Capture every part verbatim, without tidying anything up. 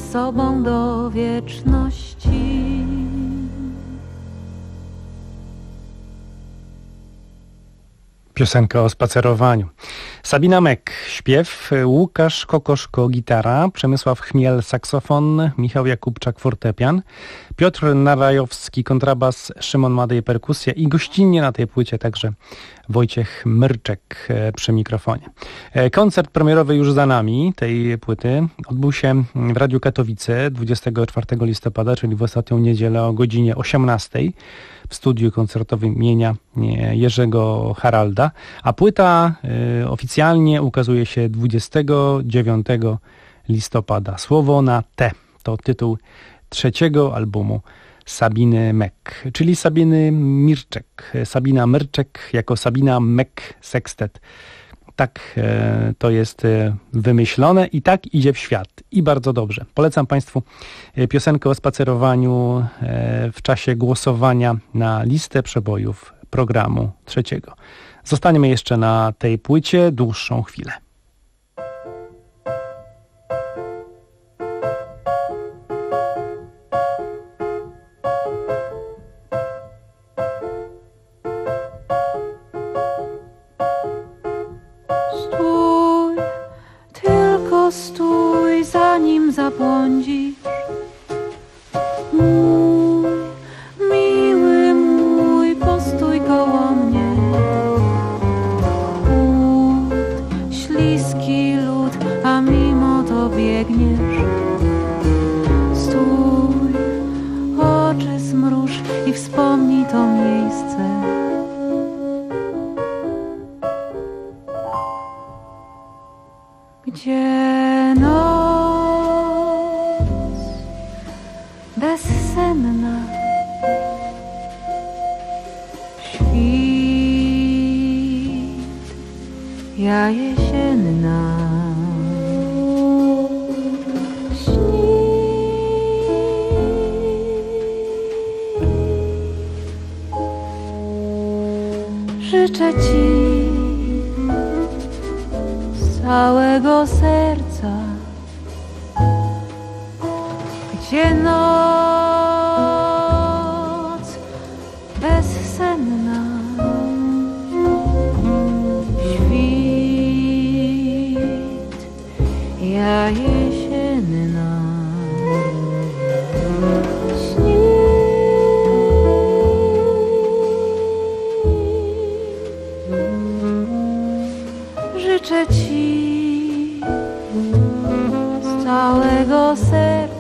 sobą do wieczności. Piosenka o spacerowaniu. Sabina Mek, śpiew, Łukasz Kokoszko, gitara, Przemysław Chmiel, saksofon, Michał Jakubczak, fortepian, Piotr Narajowski, kontrabas, Szymon Madej, perkusja i gościnnie na tej płycie także Wojciech Myrczek przy mikrofonie. Koncert premierowy już za nami tej płyty odbył się w Radiu Katowice dwudziestego czwartego listopada, czyli w ostatnią niedzielę o godzinie osiemnastej w studiu koncertowym imienia Jerzego Haralda, a płyta y, oficjalnie ukazuje się dwudziestego dziewiątego listopada. Słowo na T to tytuł trzeciego albumu Sabiny Mek, czyli Sabiny Mirczek. Sabina Myrczek jako Sabina Mek Sextet. Tak e, to jest e, wymyślone i tak idzie w świat. I bardzo dobrze. Polecam Państwu e, piosenkę o spacerowaniu e, w czasie głosowania na listę przebojów programu trzeciego. Zostaniemy jeszcze na tej płycie dłuższą chwilę. Stój, zanim zabłądzisz. Mój, miły mój, postój koło mnie. Chłód, śliski lód, a mimo to biegniesz. Stój, oczy zmruż i wspomnij to miejsce. Gdzie noc bezsenna, świt, ja jesienna, śni. Życzę Ci całego serca, gdzie noc bezsenna, świt, ja jesienna, śni. Życzę Ci z całego serca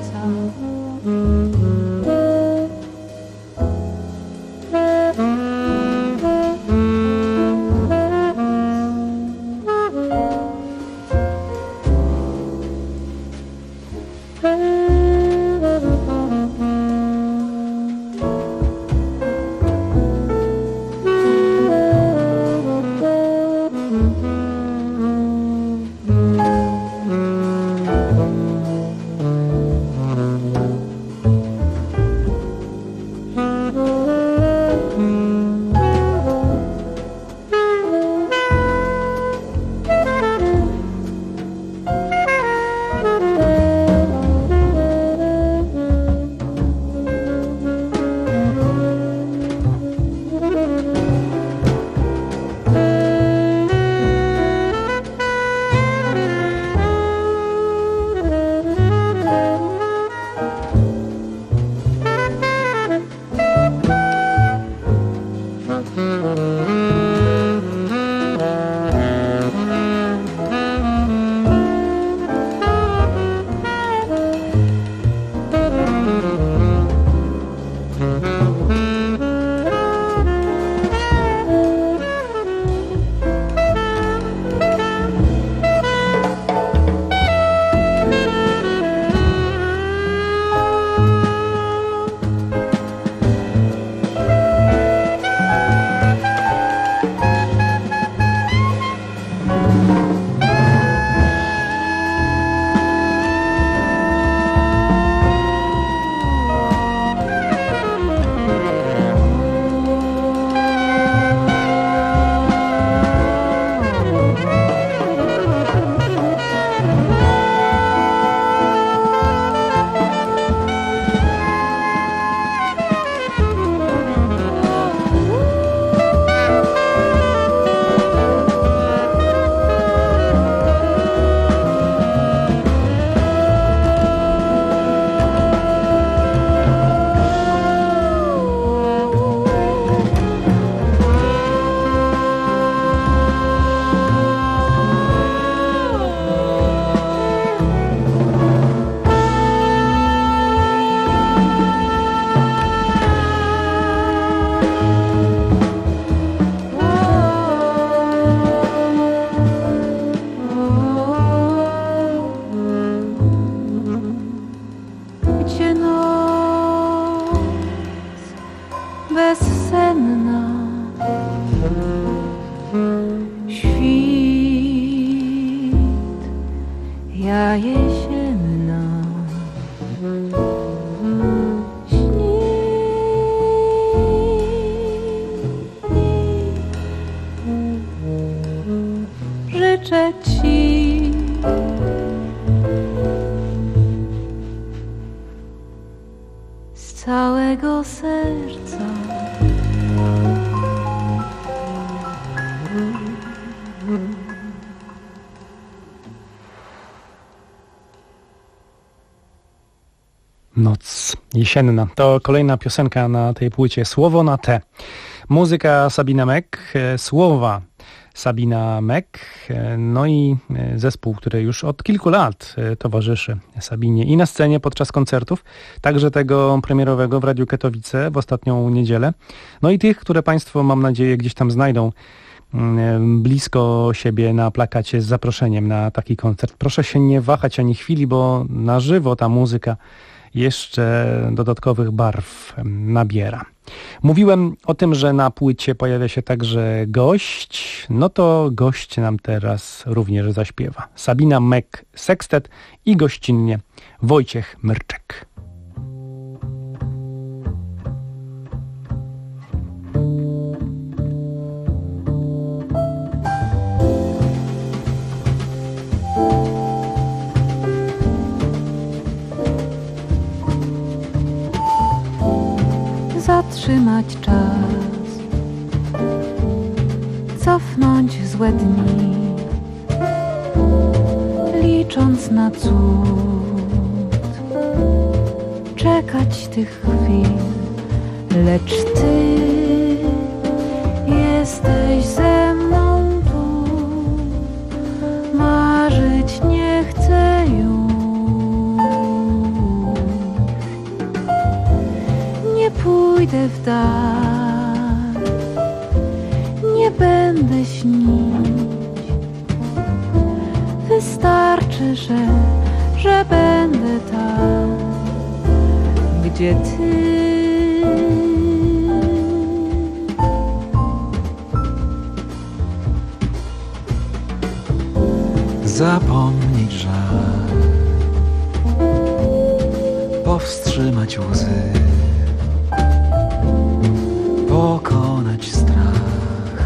całego serca. Noc jesienna. To kolejna piosenka na tej płycie. Słowo na T. Muzyka Sabina Mek, słowa Sabina Mek, no i zespół, który już od kilku lat towarzyszy Sabinie i na scenie podczas koncertów, także tego premierowego w Radiu Katowice w ostatnią niedzielę. No i tych, które Państwo, mam nadzieję, gdzieś tam znajdą blisko siebie na plakacie z zaproszeniem na taki koncert. Proszę się nie wahać ani chwili, bo na żywo ta muzyka jeszcze dodatkowych barw nabiera. Mówiłem o tym, że na płycie pojawia się także gość, no to gość nam teraz również zaśpiewa. Sabina Mek Sextet i gościnnie Wojciech Myrczek. Zatrzymać czas, cofnąć złe dni, licząc na cud, czekać tych chwil, lecz Ty jesteś ze mną tu, marzyć nie chcę już. Pójdę w dal, nie będę śnić. Wystarczy, że, że będę tam, gdzie Ty. Zapomnieć żal, powstrzymać łzy, pokonać strach,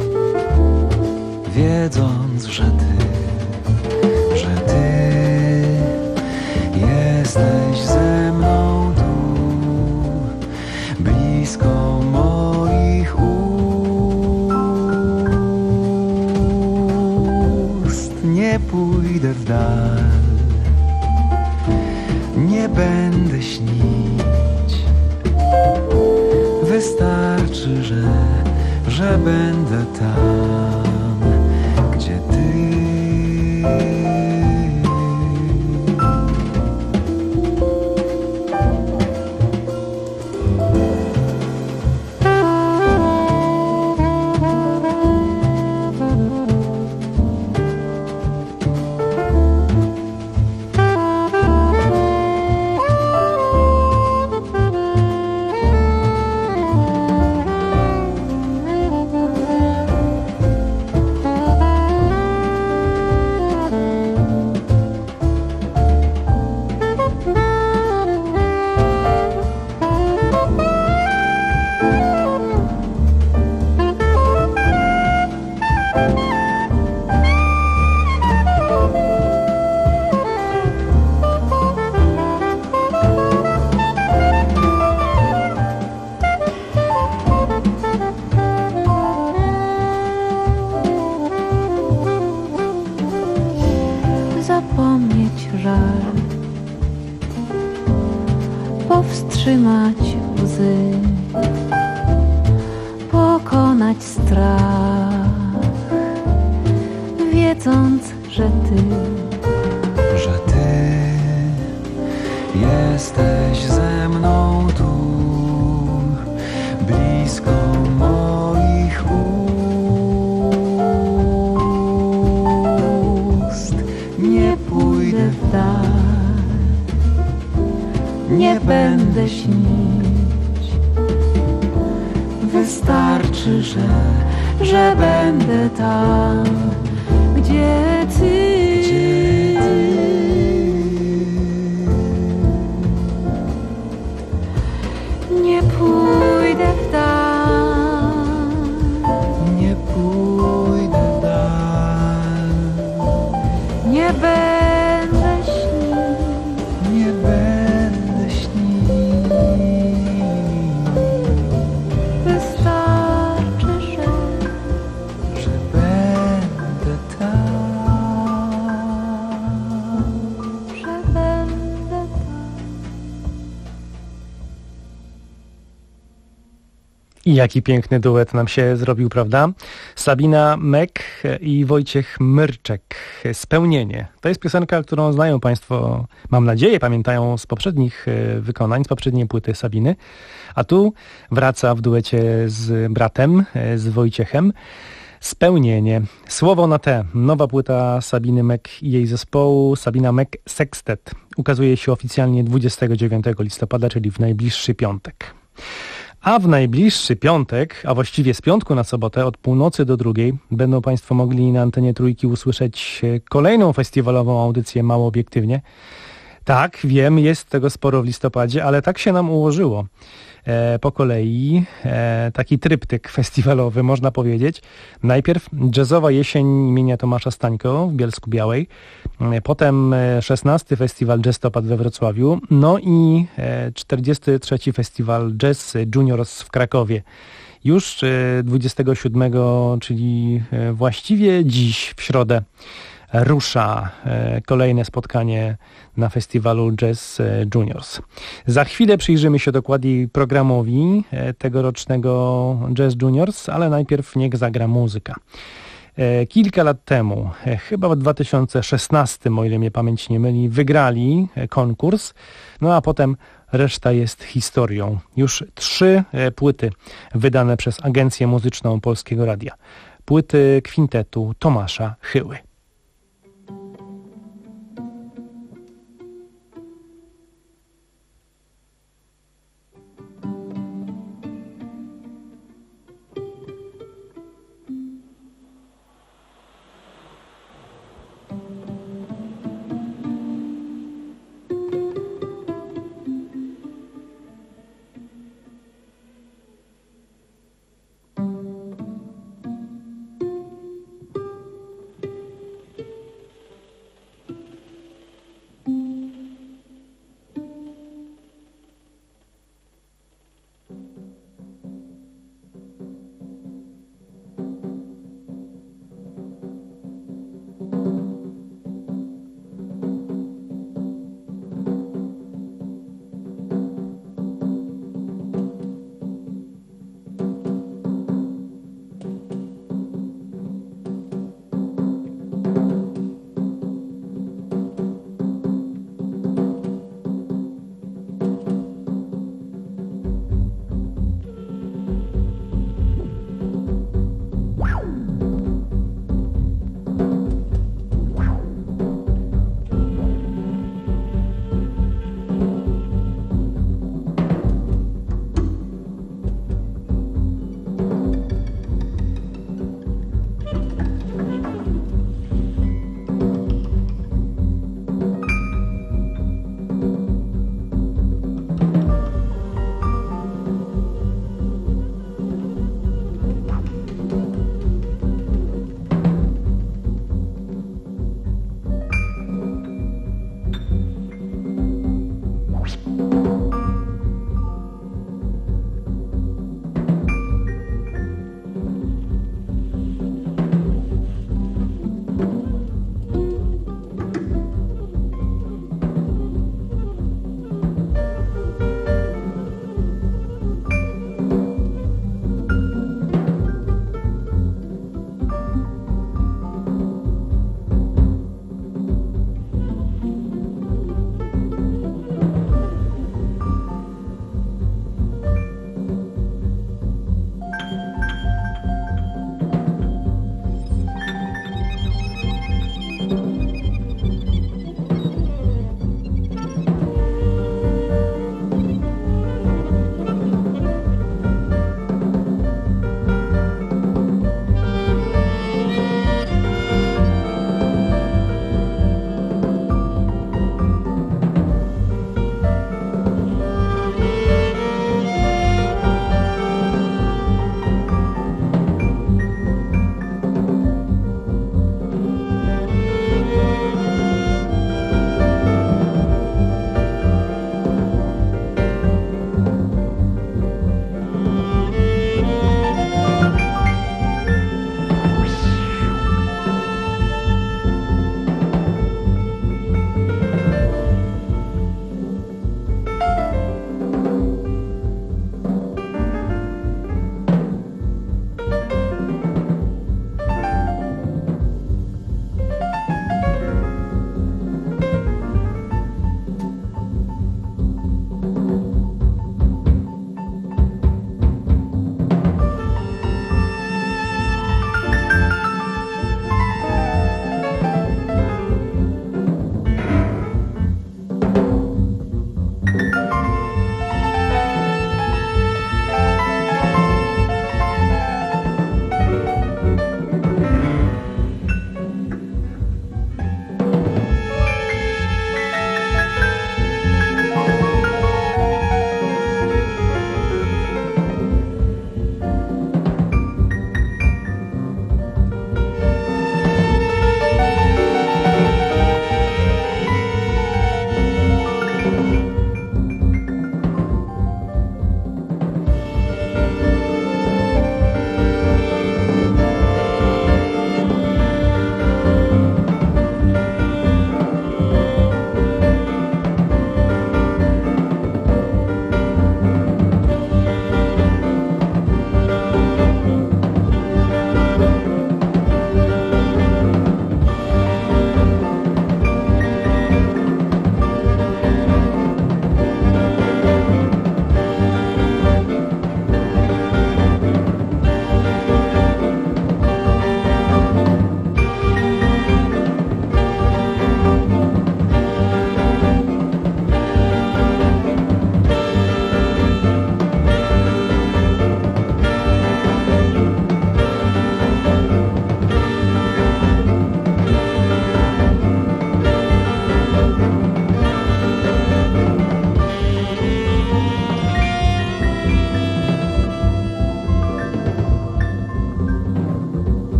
wiedząc, że Ty, że Ty jesteś ze mną tu, blisko moich ust. Nie pójdę w dal, nie będę śnić. Wystarczy, że, że będę tam, gdzie Ty. Powstrzymać łzy, pokonać strach, wiedząc, że Ty, że Ty jesteś ze mną tu, blisko moich ust. Nie pójdę w dal, nie będę śnić. Wystarczy, że, że będę tam, gdzie Ty. Gdzie ty. Nie pójdę w dal, nie pójdę w dal, nie będę śnić. nie będę śnić. I jaki piękny duet nam się zrobił, prawda? Sabina Mek i Wojciech Myrczek. Spełnienie. To jest piosenka, którą znają Państwo, mam nadzieję, pamiętają z poprzednich wykonań, z poprzedniej płyty Sabiny. A tu wraca w duecie z bratem, z Wojciechem. Spełnienie. Słowo na T. Nowa płyta Sabiny Mek i jej zespołu Sabina Mek Sextet ukazuje się oficjalnie dwudziestego dziewiątego listopada, czyli w najbliższy piątek. A w najbliższy piątek, a właściwie z piątku na sobotę od północy do drugiej będą Państwo mogli na antenie Trójki usłyszeć kolejną festiwalową audycję Mało Obiektywnie. Tak, wiem, jest tego sporo w listopadzie, ale tak się nam ułożyło. E, po kolei e, taki tryptyk festiwalowy, można powiedzieć. Najpierw jazzowa jesień imienia Tomasza Stańko w Bielsku-Białej, e, potem szesnasty Festiwal Jazztopad we Wrocławiu, no i e, czterdziesty trzeci Festiwal Jazz Juniors w Krakowie. Już e, dwudziestego siódmego, czyli e, właściwie dziś, w środę, rusza e, kolejne spotkanie na festiwalu Jazz Juniors. Za chwilę przyjrzymy się dokładniej programowi e, tegorocznego Jazz Juniors, ale najpierw niech zagra muzyka. E, kilka lat temu, e, chyba w dwa tysiące szesnastym, o ile mnie pamięć nie myli, wygrali e, konkurs, no a potem reszta jest historią. Już trzy e, płyty wydane przez Agencję Muzyczną Polskiego Radia. Płyty kwintetu Tomasza Chyły.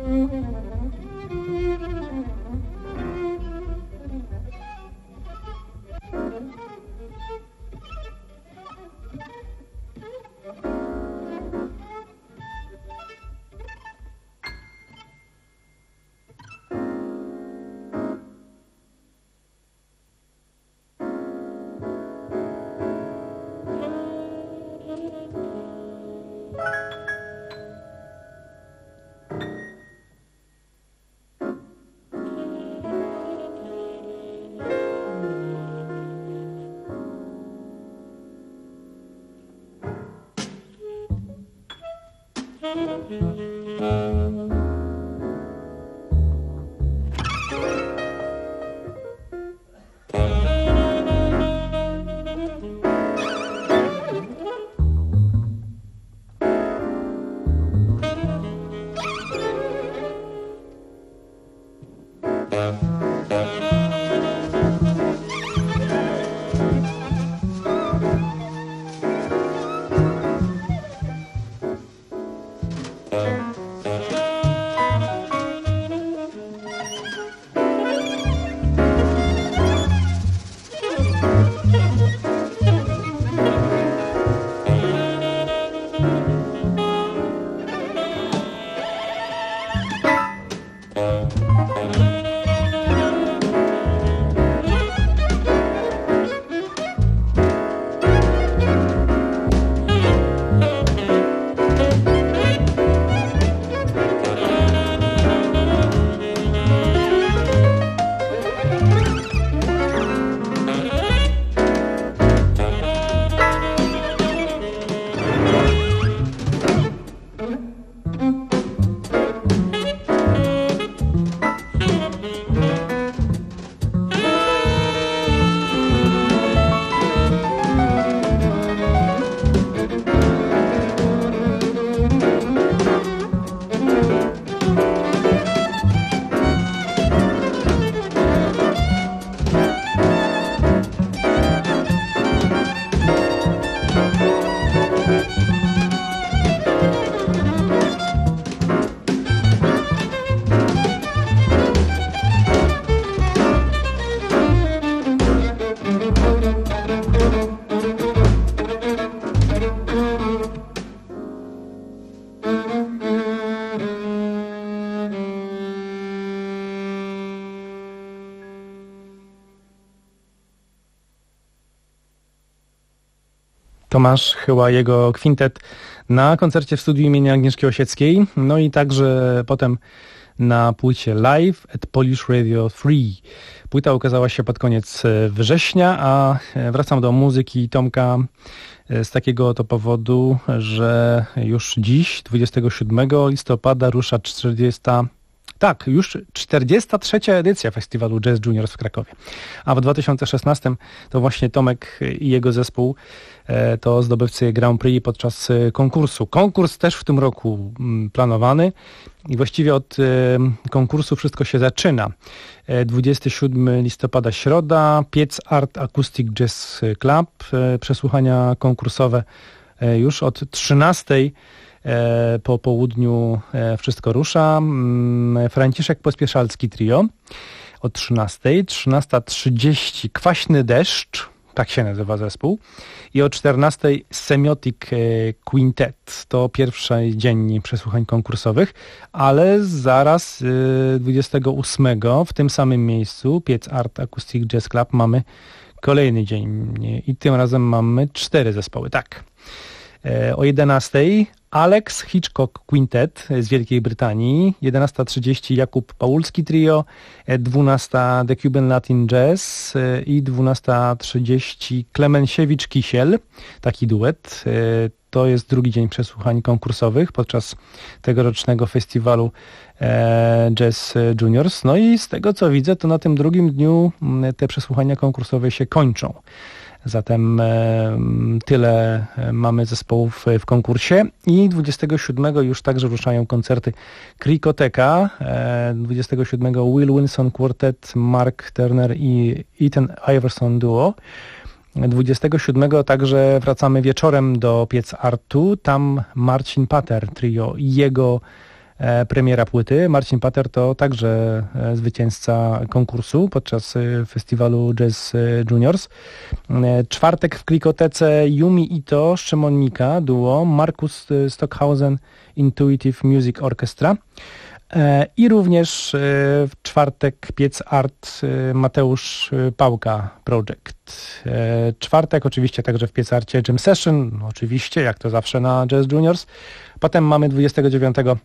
Tomasz Chyła, jego kwintet na koncercie w studiu imienia Agnieszki Osieckiej, no i także potem na płycie Live at Polish Radio trzy. Płyta ukazała się pod koniec września, a wracam do muzyki Tomka z takiego oto powodu, że już dziś, dwudziestego siódmego listopada, rusza czterdziesta Tak, już czterdziesta trzecia edycja Festiwalu Jazz Juniors w Krakowie. A w dwa tysiące szesnastym to właśnie Tomek i jego zespół to zdobywcy Grand Prix podczas konkursu. Konkurs też w tym roku planowany i właściwie od konkursu wszystko się zaczyna. dwudziestego siódmego listopada środa, Piec Art Acoustic Jazz Club, przesłuchania konkursowe już od trzynastej po południu wszystko rusza. Franciszek Pospieszalski Trio od trzynastej, trzynasta trzydzieści Kwaśny Deszcz, tak się nazywa zespół, i o czternastej Semiotic Quintet. To pierwszy dzień przesłuchań konkursowych, ale zaraz dwudziestego ósmego w tym samym miejscu, Piec Art Acoustic Jazz Club, mamy kolejny dzień i tym razem mamy cztery zespoły, tak. O jedenastej Alex Hitchcock Quintet z Wielkiej Brytanii, jedenasta trzydzieści Jakub Paulski Trio, dwunasta The Cuban Latin Jazz i dwunasta trzydzieści Klemensiewicz Kisiel, taki duet. To jest drugi dzień przesłuchań konkursowych podczas tegorocznego festiwalu Jazz Juniors. No i z tego co widzę, to na tym drugim dniu te przesłuchania konkursowe się kończą. Zatem tyle mamy zespołów w konkursie i dwudziestego siódmego już także ruszają koncerty Krikoteka, dwudziestego siódmego Will Wilson Quartet, Mark Turner i Ethan Iverson Duo. dwudziestego siódmego także wracamy wieczorem do Piec Artu, tam Marcin Pater Trio i jego premiera płyty. Marcin Pater to także zwycięzca konkursu podczas festiwalu Jazz Juniors. Czwartek w Klikotece Yumi Ito, Szymon Mika, duo, Markus Stockhausen, Intuitive Music Orchestra. I również w czwartek Piec Art Mateusz Pałka Project. Czwartek oczywiście także w Piec Arcie Jam Session, oczywiście jak to zawsze na Jazz Juniors. Potem mamy dwudziestego dziewiątego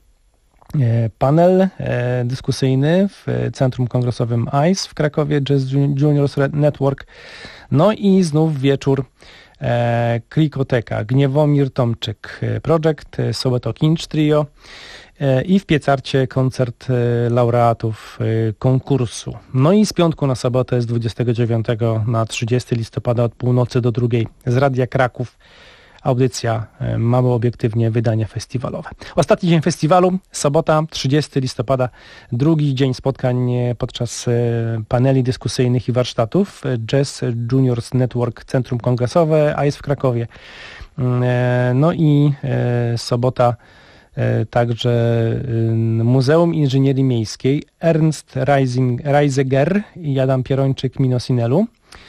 panel dyskusyjny w Centrum Kongresowym I C E w Krakowie, Jazz Juniors Network. No i znów wieczór Klikoteka, Gniewomir Tomczyk Project, Soweto Kinch Trio. I w Piecarcie koncert laureatów konkursu. No i z piątku na sobotę z dwudziestego dziewiątego na trzydziestego listopada od północy do drugiej z Radia Kraków audycja Mało Obiektywnie, wydanie festiwalowe. Ostatni dzień festiwalu, sobota, trzydziestego listopada, drugi dzień spotkań podczas paneli dyskusyjnych i warsztatów. Jazz Juniors Network, Centrum Kongresowe, I C E w Krakowie. No i sobota także Muzeum Inżynierii Miejskiej, Ernst Reiseger i Adam Pierończyk Minosinelu.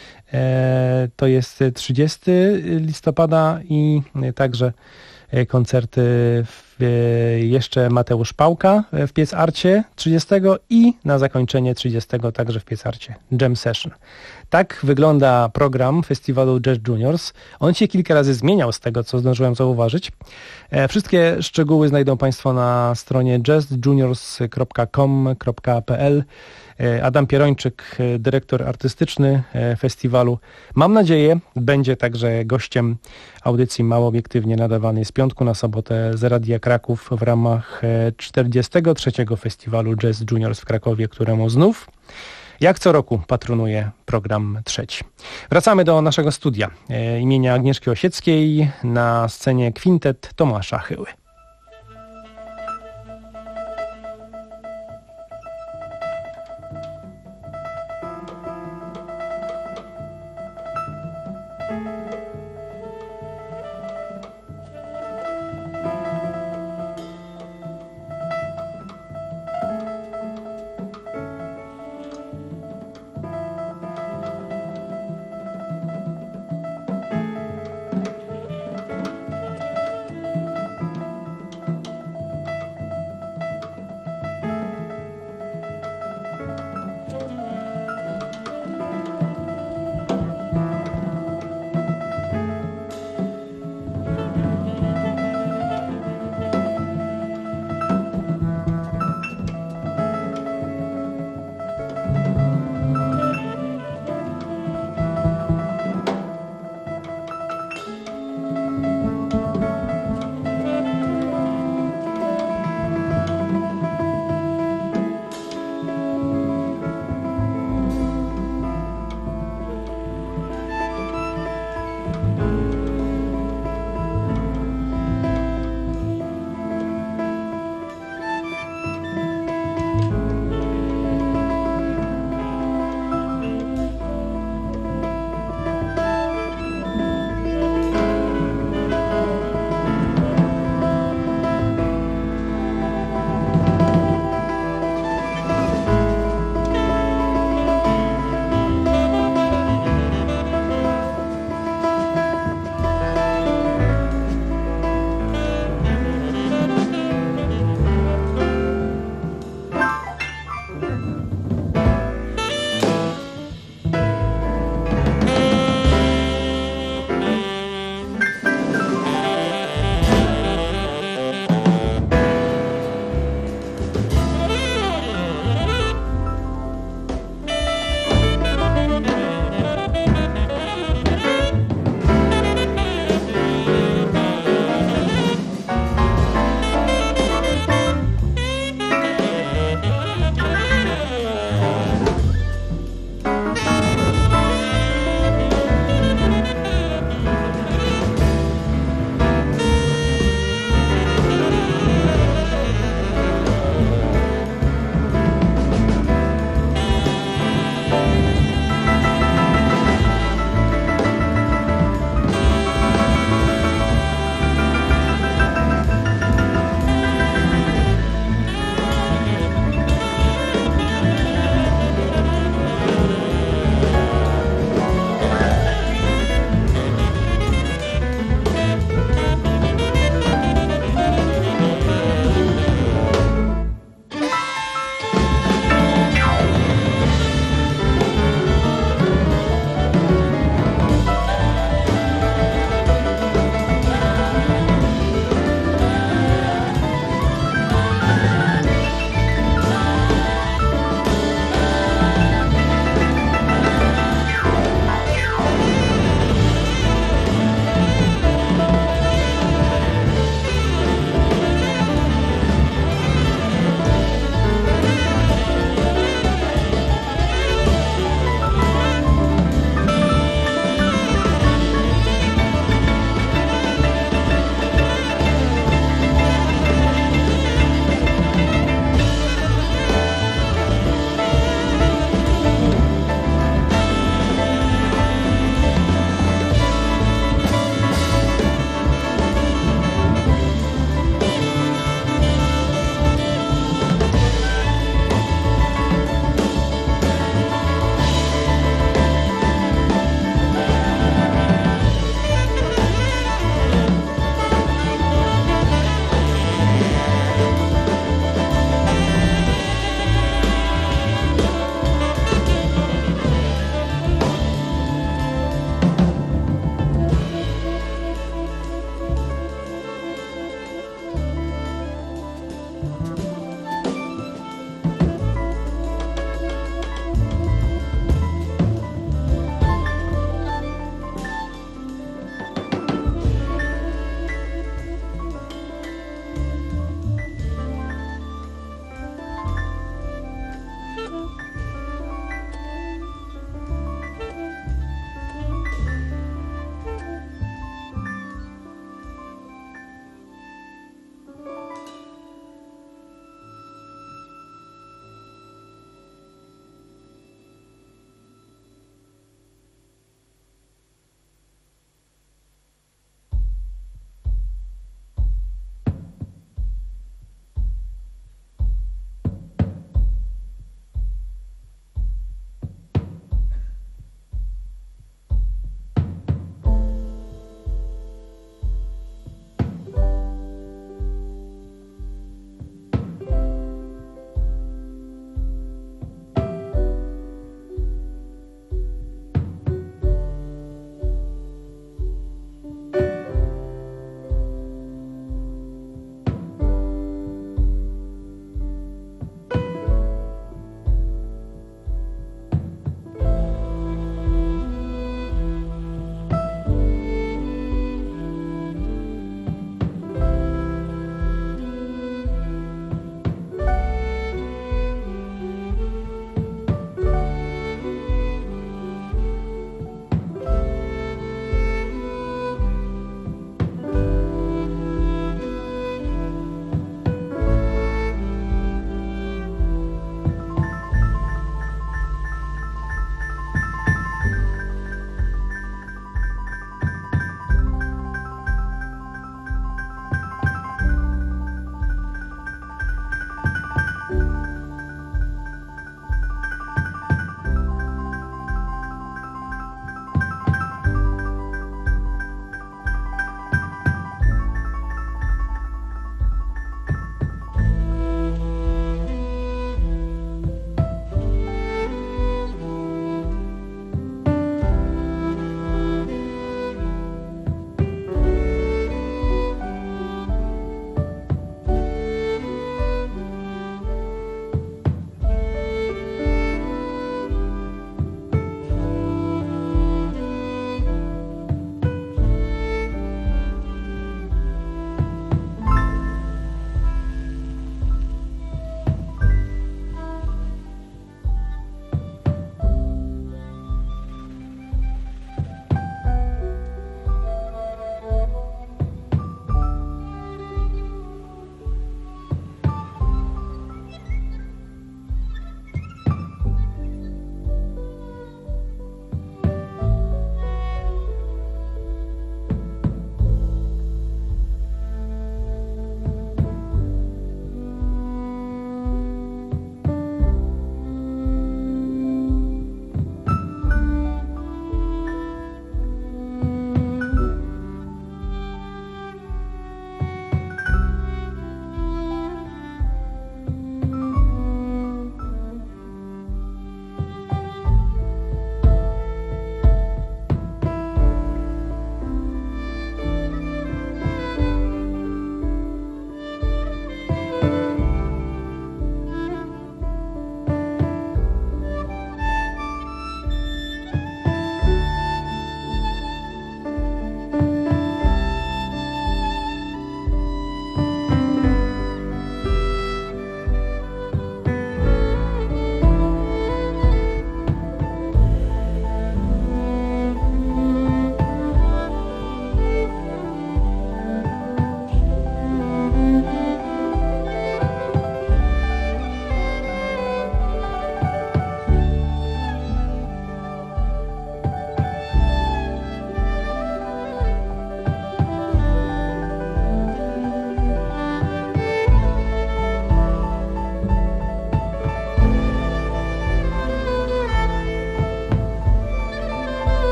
To jest trzydziestego listopada i także koncerty w, jeszcze Mateusz Pałka w Piec Arcie trzydziestego i na zakończenie trzydziestego także w Piec Arcie Jam Session. Tak wygląda program festiwalu Jazz Juniors. On się kilka razy zmieniał z tego, co zdążyłem zauważyć. Wszystkie szczegóły znajdą Państwo na stronie jazz juniors kropka com kropka p l. Adam Pierończyk, dyrektor artystyczny festiwalu. Mam nadzieję, będzie także gościem audycji Mało Obiektywnie nadawanej z piątku na sobotę z Radia Kraków w ramach czterdziestego trzeciego Festiwalu Jazz Juniors w Krakowie, któremu znów jak co roku patronuje program trzeci. Wracamy do naszego studia imienia Agnieszki Osieckiej, na scenie kwintet Tomasza Chyły.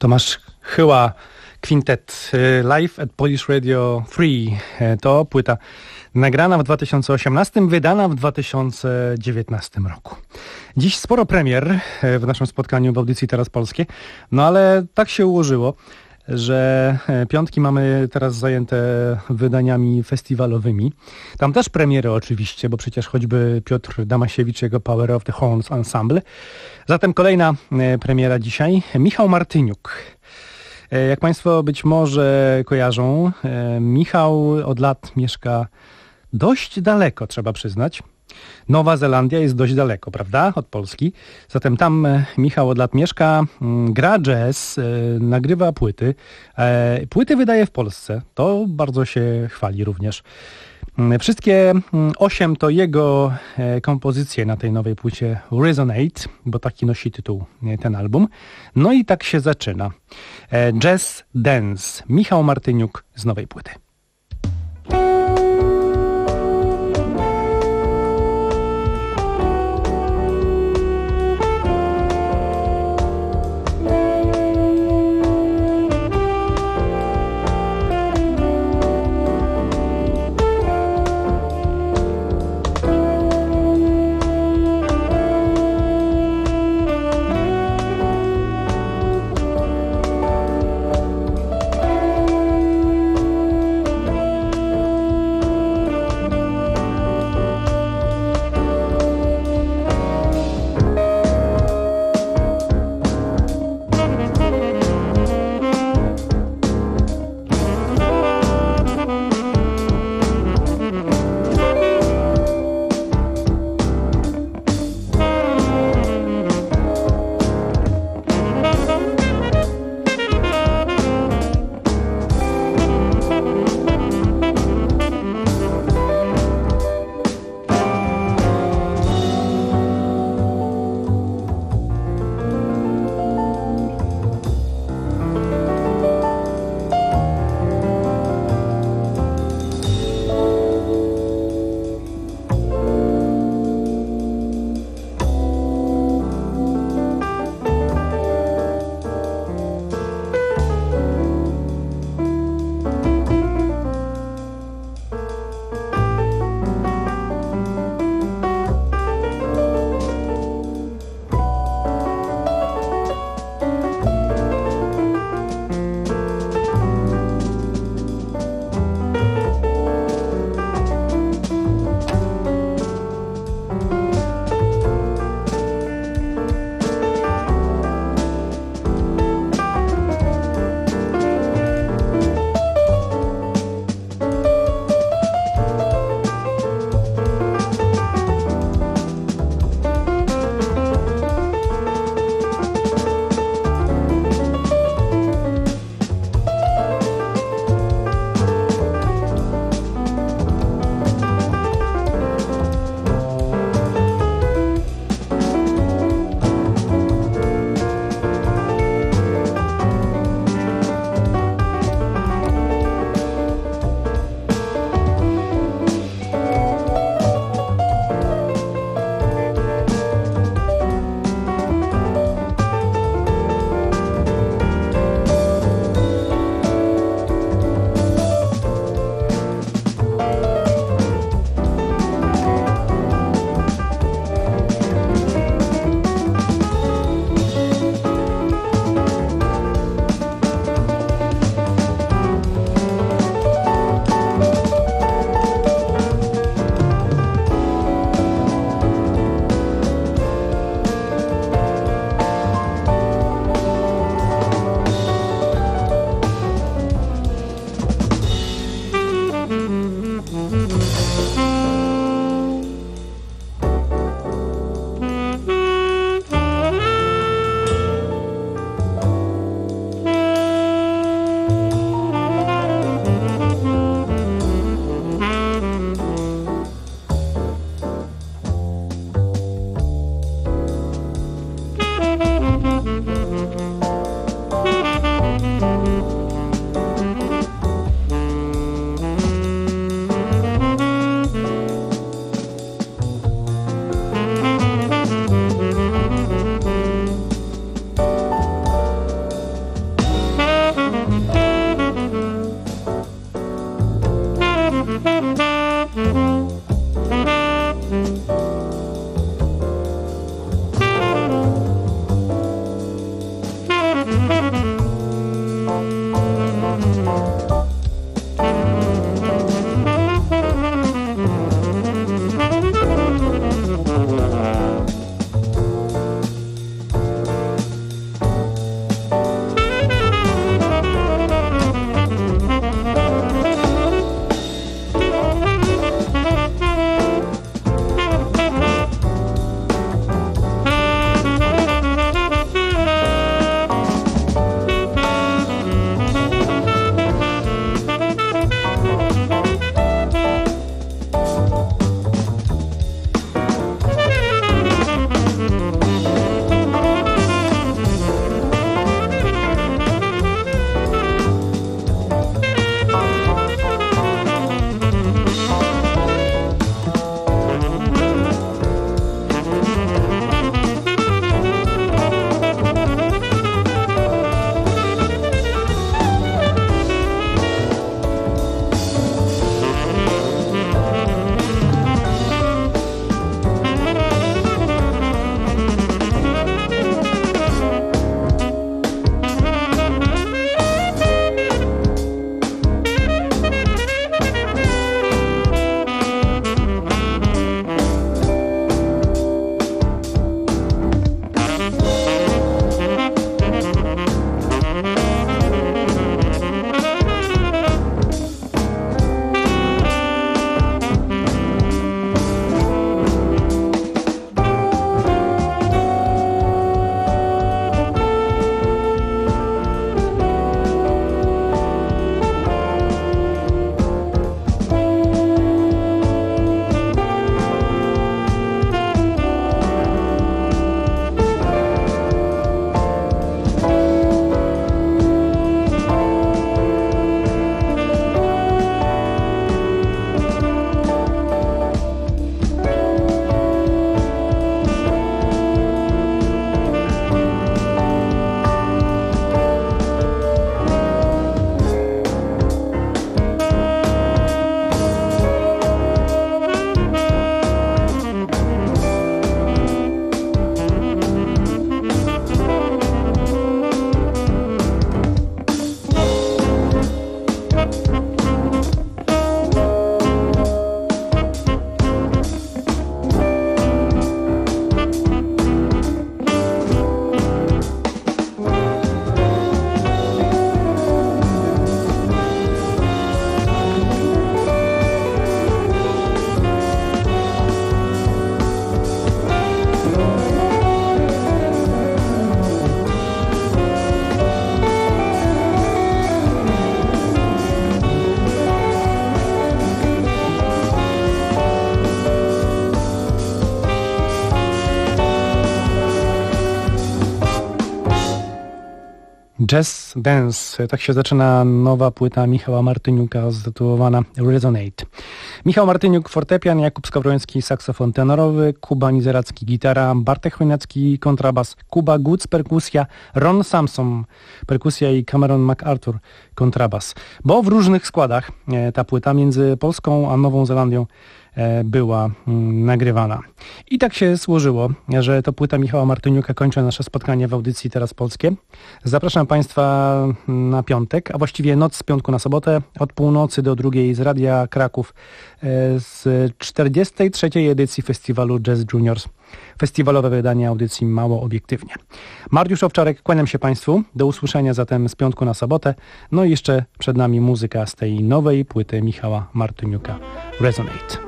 Tomasz Chyła, Quintet Live at Polish Radio trzy. To płyta nagrana w dwa tysiące osiemnastym, wydana w dwa tysiące dziewiętnastym roku. Dziś sporo premier w naszym spotkaniu w audycji Teraz Polskie, no ale tak się ułożyło, że piątki mamy teraz zajęte wydaniami festiwalowymi. Tam też premiery oczywiście, bo przecież choćby Piotr Damasiewicz, jego Power of the Horns Ensemble. Zatem kolejna premiera dzisiaj, Michał Martyniuk. Jak Państwo być może kojarzą, Michał od lat mieszka dość daleko, trzeba przyznać. Nowa Zelandia jest dość daleko, prawda, od Polski. Zatem tam Michał od lat mieszka, gra jazz, nagrywa płyty. Płyty wydaje w Polsce, to bardzo się chwali również. Wszystkie osiem to jego kompozycje na tej nowej płycie Resonate, bo taki nosi tytuł ten album. No i tak się zaczyna. Jazz Dance, Michał Martyniuk z nowej płyty. Thank Jazz Dance. Tak się zaczyna nowa płyta Michała Martyniuka zatytułowana Resonate. Michał Martyniuk fortepian, Jakub Skowroński saksofon tenorowy, Kuba Nizeracki gitara, Bartek Chojnacki kontrabas, Kuba Guc perkusja, Ron Samson perkusja i Cameron MacArthur kontrabas. Bo w różnych składach ta płyta między Polską a Nową Zelandią była nagrywana. I tak się złożyło, że to płyta Michała Martyniuka kończy nasze spotkanie w audycji Teraz Polskie. Zapraszam Państwa na piątek, a właściwie noc z piątku na sobotę, od północy do drugiej z Radia Kraków z czterdziestej trzeciej edycji festiwalu Jazz Juniors. Festiwalowe wydanie audycji Mało Obiektywnie. Mariusz Owczarek, kłaniam się Państwu. Do usłyszenia zatem z piątku na sobotę. No i jeszcze przed nami muzyka z tej nowej płyty Michała Martyniuka Resonate.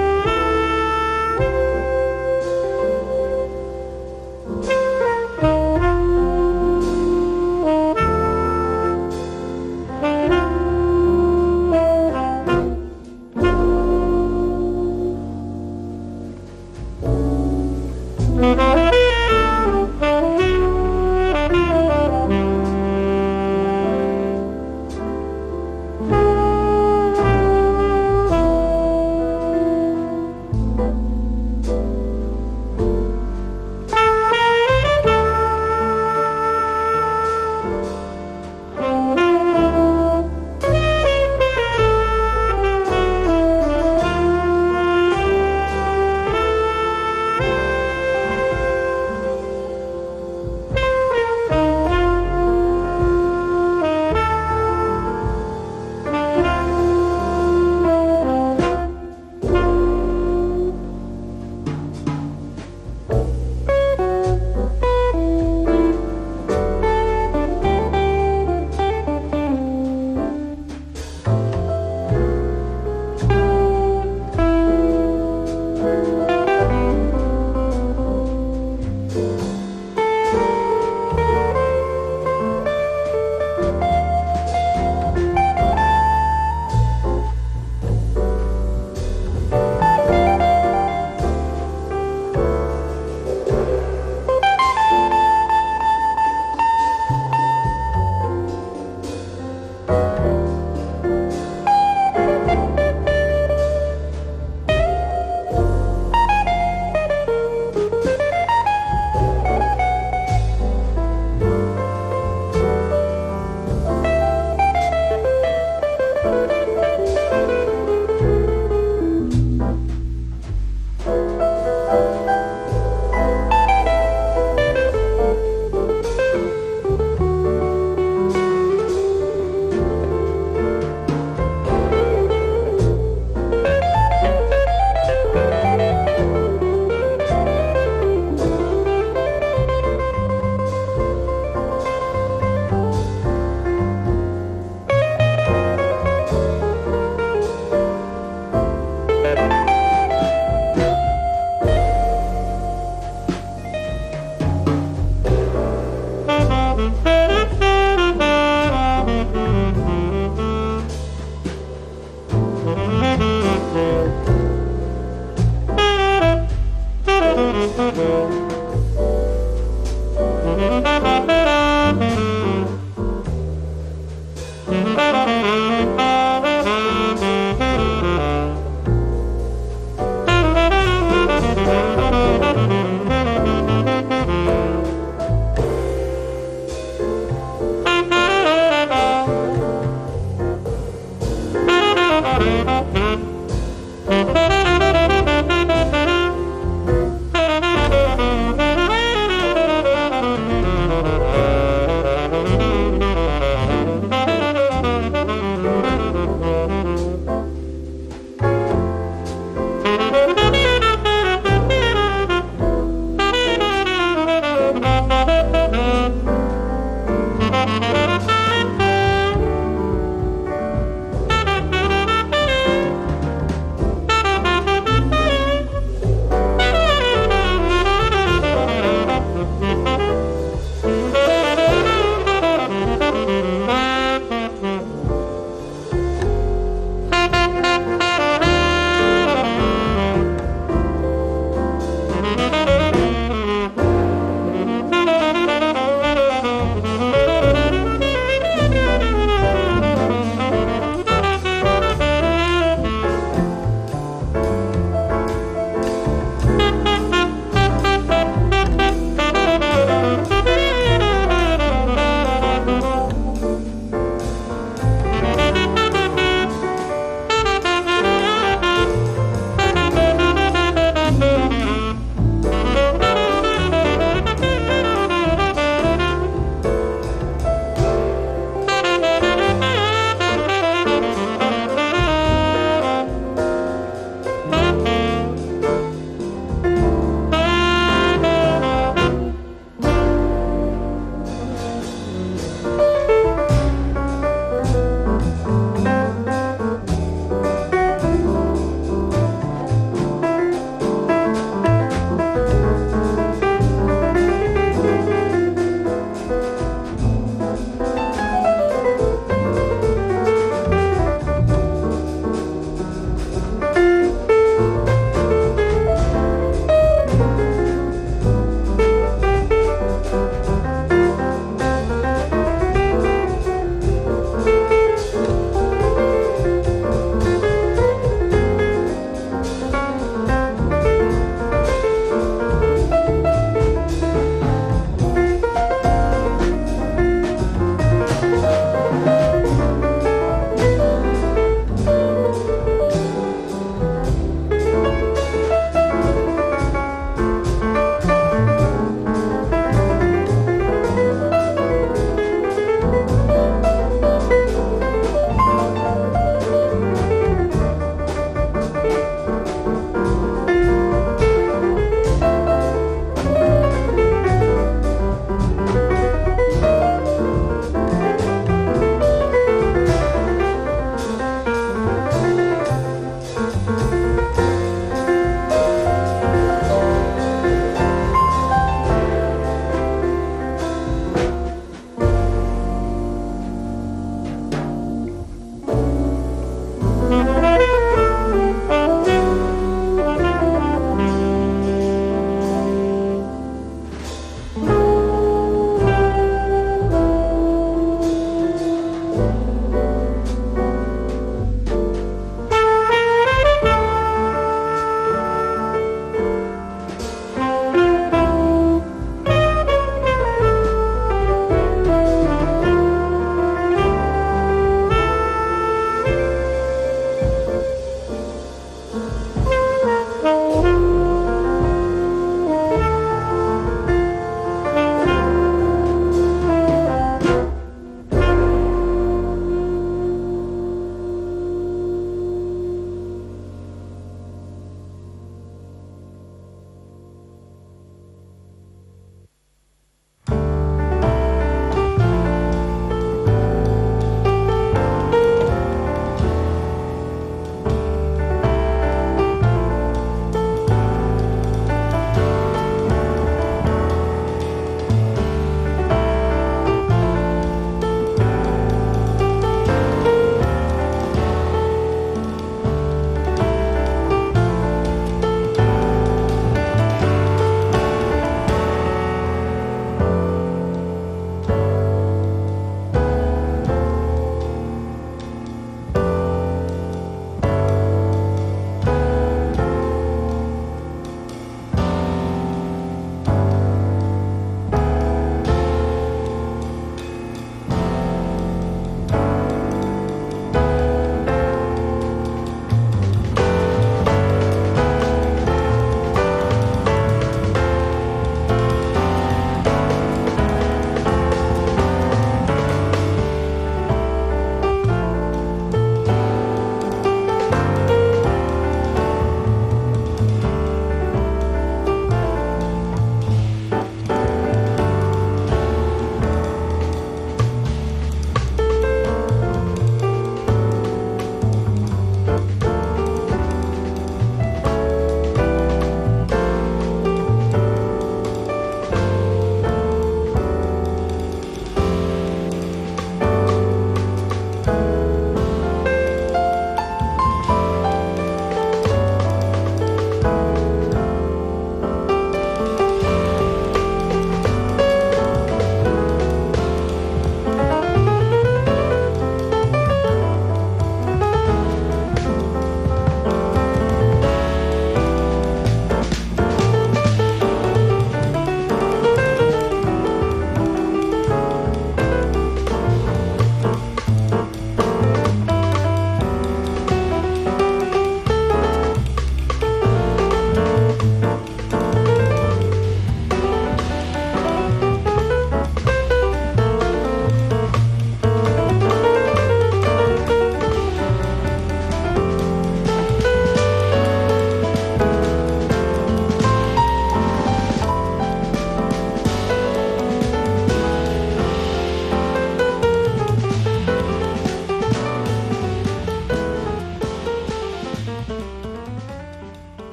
Thank you.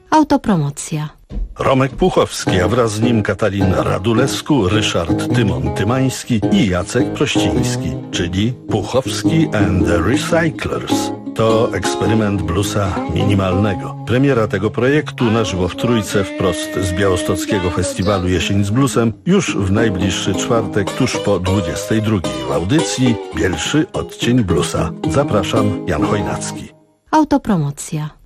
Autopromocja. Romek Puchowski, a wraz z nim Katarina Radulescu, Ryszard Tymon Tymański i Jacek Prościński, czyli Puchowski and the Recyclers. To eksperyment bluesa minimalnego. Premiera tego projektu na żywo w Trójce wprost z białostockiego festiwalu Jesień z bluesem już w najbliższy czwartek tuż po dwudziestej drugiej w audycji Pierwszy odcień bluesa. Zapraszam, Jan Chojnacki. Autopromocja.